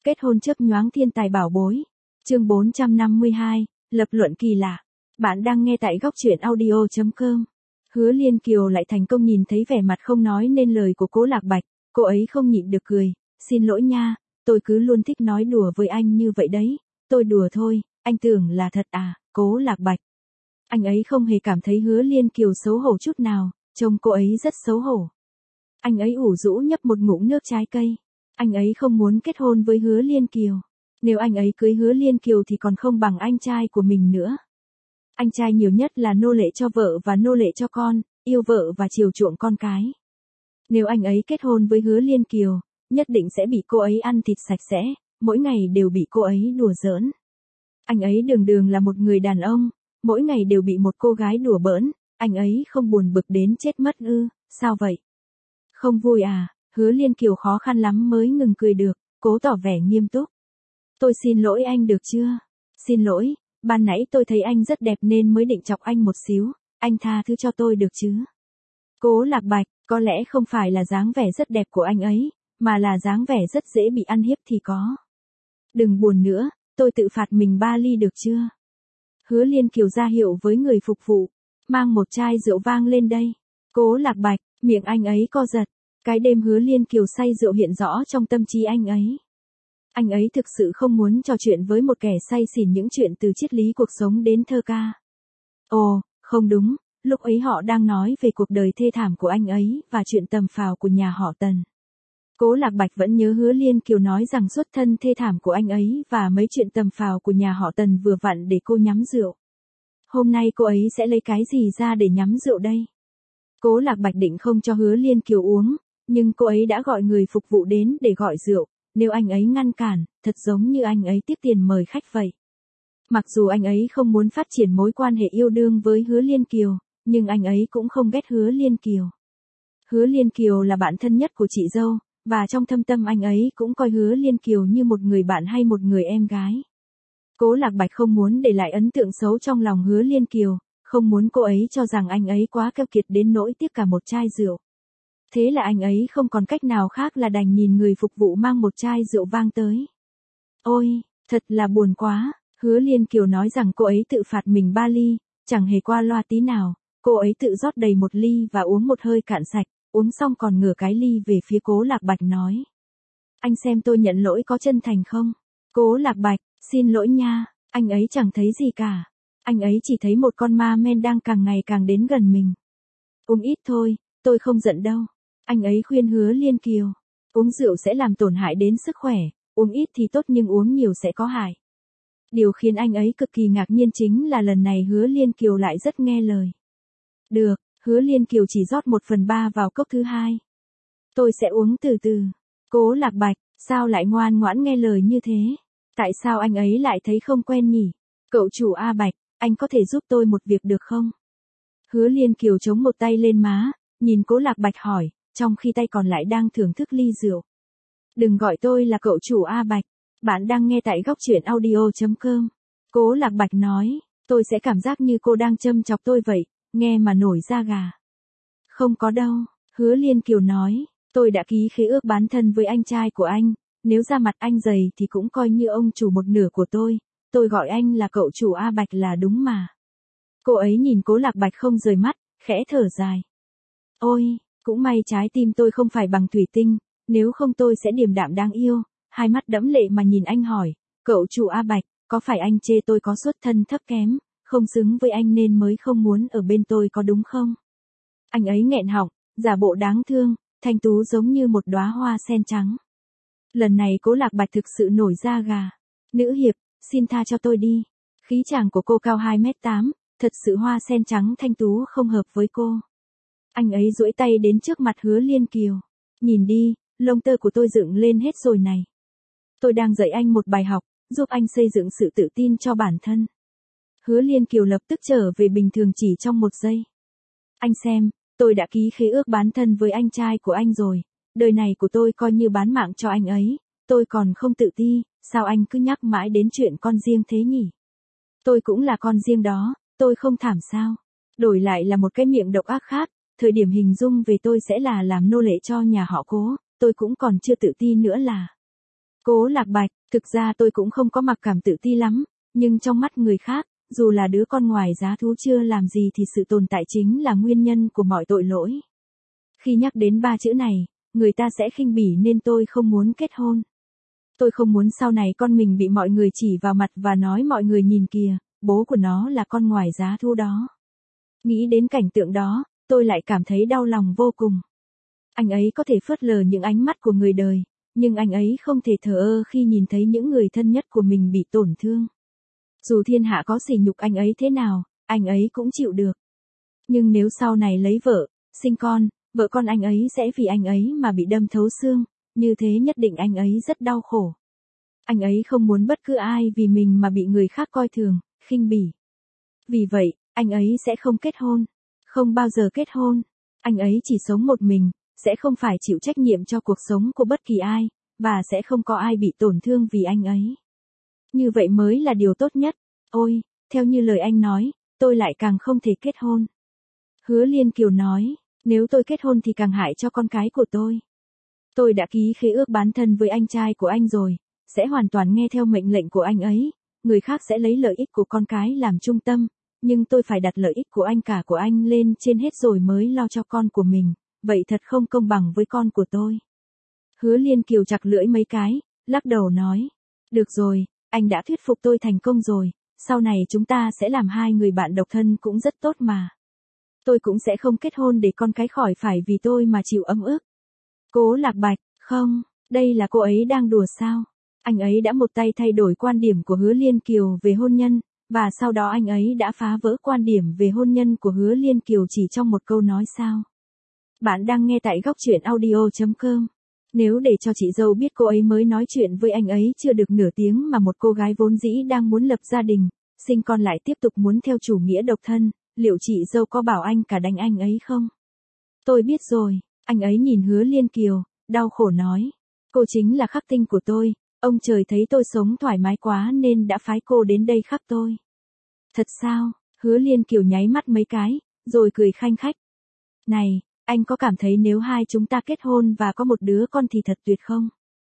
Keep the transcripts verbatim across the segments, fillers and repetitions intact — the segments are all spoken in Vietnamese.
Kết hôn chớp nhoáng thiên tài bảo bối. Chương bốn trăm năm mươi hai, lập luận kỳ lạ. Bạn đang nghe tại góc truyện audio chấm com. Hứa Liên Kiều lại thành công nhìn thấy vẻ mặt không nói nên lời của Cố Lạc Bạch, cô ấy không nhịn được cười, "Xin lỗi nha, tôi cứ luôn thích nói đùa với anh như vậy đấy, tôi đùa thôi, anh tưởng là thật à, Cố Lạc Bạch." Anh ấy không hề cảm thấy Hứa Liên Kiều xấu hổ chút nào, trông cô ấy rất xấu hổ. Anh ấy ủ rũ nhấp một ngụm nước trái cây. Anh ấy không muốn kết hôn với Hứa Liên Kiều. Nếu anh ấy cưới Hứa Liên Kiều thì còn không bằng anh trai của mình nữa. Anh trai nhiều nhất là nô lệ cho vợ và nô lệ cho con, yêu vợ và chiều chuộng con cái. Nếu anh ấy kết hôn với Hứa Liên Kiều, nhất định sẽ bị cô ấy ăn thịt sạch sẽ, mỗi ngày đều bị cô ấy đùa giỡn. Anh ấy đường đường là một người đàn ông, mỗi ngày đều bị một cô gái đùa bỡn, anh ấy không buồn bực đến chết mất ư, sao vậy? Không vui à? Hứa Liên Kiều khó khăn lắm mới ngừng cười được, cố tỏ vẻ nghiêm túc. Tôi xin lỗi anh được chưa? Xin lỗi, ban nãy tôi thấy anh rất đẹp nên mới định chọc anh một xíu, anh tha thứ cho tôi được chứ? Cố Lạc Bạch, có lẽ không phải là dáng vẻ rất đẹp của anh ấy, mà là dáng vẻ rất dễ bị ăn hiếp thì có. Đừng buồn nữa, tôi tự phạt mình ba ly được chưa? Hứa Liên Kiều ra hiệu với người phục vụ, mang một chai rượu vang lên đây. Cố Lạc Bạch, miệng anh ấy co giật. Cái đêm Hứa Liên Kiều say rượu hiện rõ trong tâm trí anh ấy. Anh ấy thực sự không muốn trò chuyện với một kẻ say xỉn những chuyện từ triết lý cuộc sống đến thơ ca. Ồ, không đúng, lúc ấy họ đang nói về cuộc đời thê thảm của anh ấy và chuyện tầm phào của nhà họ Tần. Cố Lạc Bạch vẫn nhớ Hứa Liên Kiều nói rằng xuất thân thê thảm của anh ấy và mấy chuyện tầm phào của nhà họ Tần vừa vặn để cô nhắm rượu. Hôm nay cô ấy sẽ lấy cái gì ra để nhắm rượu đây? Cố Lạc Bạch định không cho Hứa Liên Kiều uống, nhưng cô ấy đã gọi người phục vụ đến để gọi rượu, nếu anh ấy ngăn cản, thật giống như anh ấy tiếp tiền mời khách vậy. Mặc dù anh ấy không muốn phát triển mối quan hệ yêu đương với Hứa Liên Kiều, nhưng anh ấy cũng không ghét Hứa Liên Kiều. Hứa Liên Kiều là bạn thân nhất của chị dâu, và trong thâm tâm anh ấy cũng coi Hứa Liên Kiều như một người bạn hay một người em gái. Cố Lạc Bạch không muốn để lại ấn tượng xấu trong lòng Hứa Liên Kiều, không muốn cô ấy cho rằng anh ấy quá keo kiệt đến nỗi tiếc cả một chai rượu. Thế là anh ấy không còn cách nào khác là đành nhìn người phục vụ mang một chai rượu vang tới. Ôi, thật là buồn quá, Hứa Liên Kiều nói rằng cô ấy tự phạt mình ba ly, chẳng hề qua loa tí nào, cô ấy tự rót đầy một ly và uống một hơi cạn sạch, uống xong còn ngửa cái ly về phía Cố Lạc Bạch nói. Anh xem tôi nhận lỗi có chân thành không? Cố Lạc Bạch, xin lỗi nha, anh ấy chẳng thấy gì cả. Anh ấy chỉ thấy một con ma men đang càng ngày càng đến gần mình. Uống ít thôi, tôi không giận đâu. Anh ấy khuyên Hứa Liên Kiều. Uống rượu sẽ làm tổn hại đến sức khỏe, uống ít thì tốt nhưng uống nhiều sẽ có hại. Điều khiến anh ấy cực kỳ ngạc nhiên chính là lần này Hứa Liên Kiều lại rất nghe lời. Được, Hứa Liên Kiều chỉ rót một phần ba vào cốc thứ hai. Tôi sẽ uống từ từ. Cố Lạc Bạch, sao lại ngoan ngoãn nghe lời như thế? Tại sao anh ấy lại thấy không quen nhỉ? Cậu chủ A Bạch, anh có thể giúp tôi một việc được không? Hứa Liên Kiều chống một tay lên má, nhìn Cố Lạc Bạch hỏi, trong khi tay còn lại đang thưởng thức ly rượu. Đừng gọi tôi là cậu chủ A Bạch, bạn đang nghe tại góc truyện audio chấm com. Cố Lạc Bạch nói, tôi sẽ cảm giác như cô đang châm chọc tôi vậy, nghe mà nổi da gà. Không có đâu, Hứa Liên Kiều nói, tôi đã ký khế ước bán thân với anh trai của anh, nếu da mặt anh dày thì cũng coi như ông chủ một nửa của tôi, tôi gọi anh là cậu chủ A Bạch là đúng mà. Cô ấy nhìn Cố Lạc Bạch không rời mắt, khẽ thở dài. Ôi, cũng may trái tim tôi không phải bằng thủy tinh, nếu không tôi sẽ điềm đạm đáng yêu, hai mắt đẫm lệ mà nhìn anh hỏi, cậu chủ A Bạch, có phải anh chê tôi có xuất thân thấp kém, không xứng với anh nên mới không muốn ở bên tôi có đúng không? Anh ấy nghẹn họng, giả bộ đáng thương, thanh tú giống như một đóa hoa sen trắng. Lần này Cố Lạc Bạch thực sự nổi da gà. Nữ hiệp, xin tha cho tôi đi. Khí chàng của cô cao hai mét tám, thật sự hoa sen trắng thanh tú không hợp với cô. Anh ấy duỗi tay đến trước mặt Hứa Liên Kiều. Nhìn đi, lông tơ của tôi dựng lên hết rồi này. Tôi đang dạy anh một bài học, giúp anh xây dựng sự tự tin cho bản thân. Hứa Liên Kiều lập tức trở về bình thường chỉ trong một giây. Anh xem, tôi đã ký khế ước bán thân với anh trai của anh rồi. Đời này của tôi coi như bán mạng cho anh ấy. Tôi còn không tự ti, sao anh cứ nhắc mãi đến chuyện con riêng thế nhỉ? Tôi cũng là con riêng đó, tôi không thảm sao? Đổi lại là một cái miệng độc ác khác, thời điểm hình dung về tôi sẽ là làm nô lệ cho nhà họ Cố, tôi cũng còn chưa tự ti nữa là. Cố Lạc Bạch, thực ra tôi cũng không có mặc cảm tự ti lắm, nhưng trong mắt người khác, dù là đứa con ngoài giá thú chưa làm gì thì sự tồn tại chính là nguyên nhân của mọi tội lỗi. Khi nhắc đến ba chữ này, người ta sẽ khinh bỉ nên tôi không muốn kết hôn. Tôi không muốn sau này con mình bị mọi người chỉ vào mặt và nói mọi người nhìn kìa, bố của nó là con ngoài giá thú đó. Nghĩ đến cảnh tượng đó, tôi lại cảm thấy đau lòng vô cùng. Anh ấy có thể phớt lờ những ánh mắt của người đời, nhưng anh ấy không thể thờ ơ khi nhìn thấy những người thân nhất của mình bị tổn thương. Dù thiên hạ có sỉ nhục anh ấy thế nào, anh ấy cũng chịu được. Nhưng nếu sau này lấy vợ, sinh con, vợ con anh ấy sẽ vì anh ấy mà bị đâm thấu xương, như thế nhất định anh ấy rất đau khổ. Anh ấy không muốn bất cứ ai vì mình mà bị người khác coi thường, khinh bỉ. Vì vậy, anh ấy sẽ không kết hôn, không bao giờ kết hôn. Anh ấy chỉ sống một mình, sẽ không phải chịu trách nhiệm cho cuộc sống của bất kỳ ai, và sẽ không có ai bị tổn thương vì anh ấy. Như vậy mới là điều tốt nhất. Ôi, theo như lời anh nói, tôi lại càng không thể kết hôn. Hứa Liên Kiều nói, nếu tôi kết hôn thì càng hại cho con cái của tôi. Tôi đã ký khế ước bán thân với anh trai của anh rồi, sẽ hoàn toàn nghe theo mệnh lệnh của anh ấy, người khác sẽ lấy lợi ích của con cái làm trung tâm, nhưng tôi phải đặt lợi ích của anh cả của anh lên trên hết rồi mới lo cho con của mình, vậy thật không công bằng với con của tôi. Hứa Liên Kiều chặt lưỡi mấy cái, lắc đầu nói, được rồi, anh đã thuyết phục tôi thành công rồi, sau này chúng ta sẽ làm hai người bạn độc thân cũng rất tốt mà. Tôi cũng sẽ không kết hôn để con cái khỏi phải vì tôi mà chịu ấm ức. Cố Lạc Bạch, không, đây là cô ấy đang đùa sao? Anh ấy đã một tay thay đổi quan điểm của Hứa Liên Kiều về hôn nhân, và sau đó anh ấy đã phá vỡ quan điểm về hôn nhân của Hứa Liên Kiều chỉ trong một câu nói sao. Bạn đang nghe tại góc truyện audio chấm com. Nếu để cho chị dâu biết cô ấy mới nói chuyện với anh ấy chưa được nửa tiếng mà một cô gái vốn dĩ đang muốn lập gia đình, sinh con lại tiếp tục muốn theo chủ nghĩa độc thân, liệu chị dâu có bảo anh cả đánh anh ấy không? Tôi biết rồi, anh ấy nhìn Hứa Liên Kiều, đau khổ nói. Cô chính là khắc tinh của tôi, ông trời thấy tôi sống thoải mái quá nên đã phái cô đến đây khắc tôi. Thật sao? Hứa Liên Kiều nháy mắt mấy cái, rồi cười khanh khách. Này, anh có cảm thấy nếu hai chúng ta kết hôn và có một đứa con thì thật tuyệt không?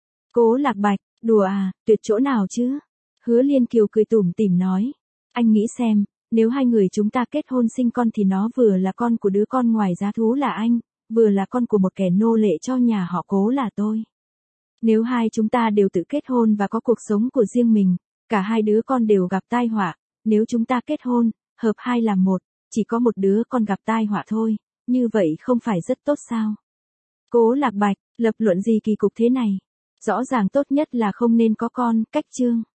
Cố Lạc Bạch, đùa à, tuyệt chỗ nào chứ? Hứa Liên Kiều cười tủm tỉm nói. Anh nghĩ xem, nếu hai người chúng ta kết hôn sinh con thì nó vừa là con của đứa con ngoài giá thú là anh, vừa là con của một kẻ nô lệ cho nhà họ Cố là tôi. Nếu hai chúng ta đều tự kết hôn và có cuộc sống của riêng mình, cả hai đứa con đều gặp tai họa, nếu chúng ta kết hôn, hợp hai làm một, chỉ có một đứa con gặp tai họa thôi, như vậy không phải rất tốt sao? Cố Lạc Bạch, lập luận gì kỳ cục thế này? Rõ ràng tốt nhất là không nên có con, cách chương.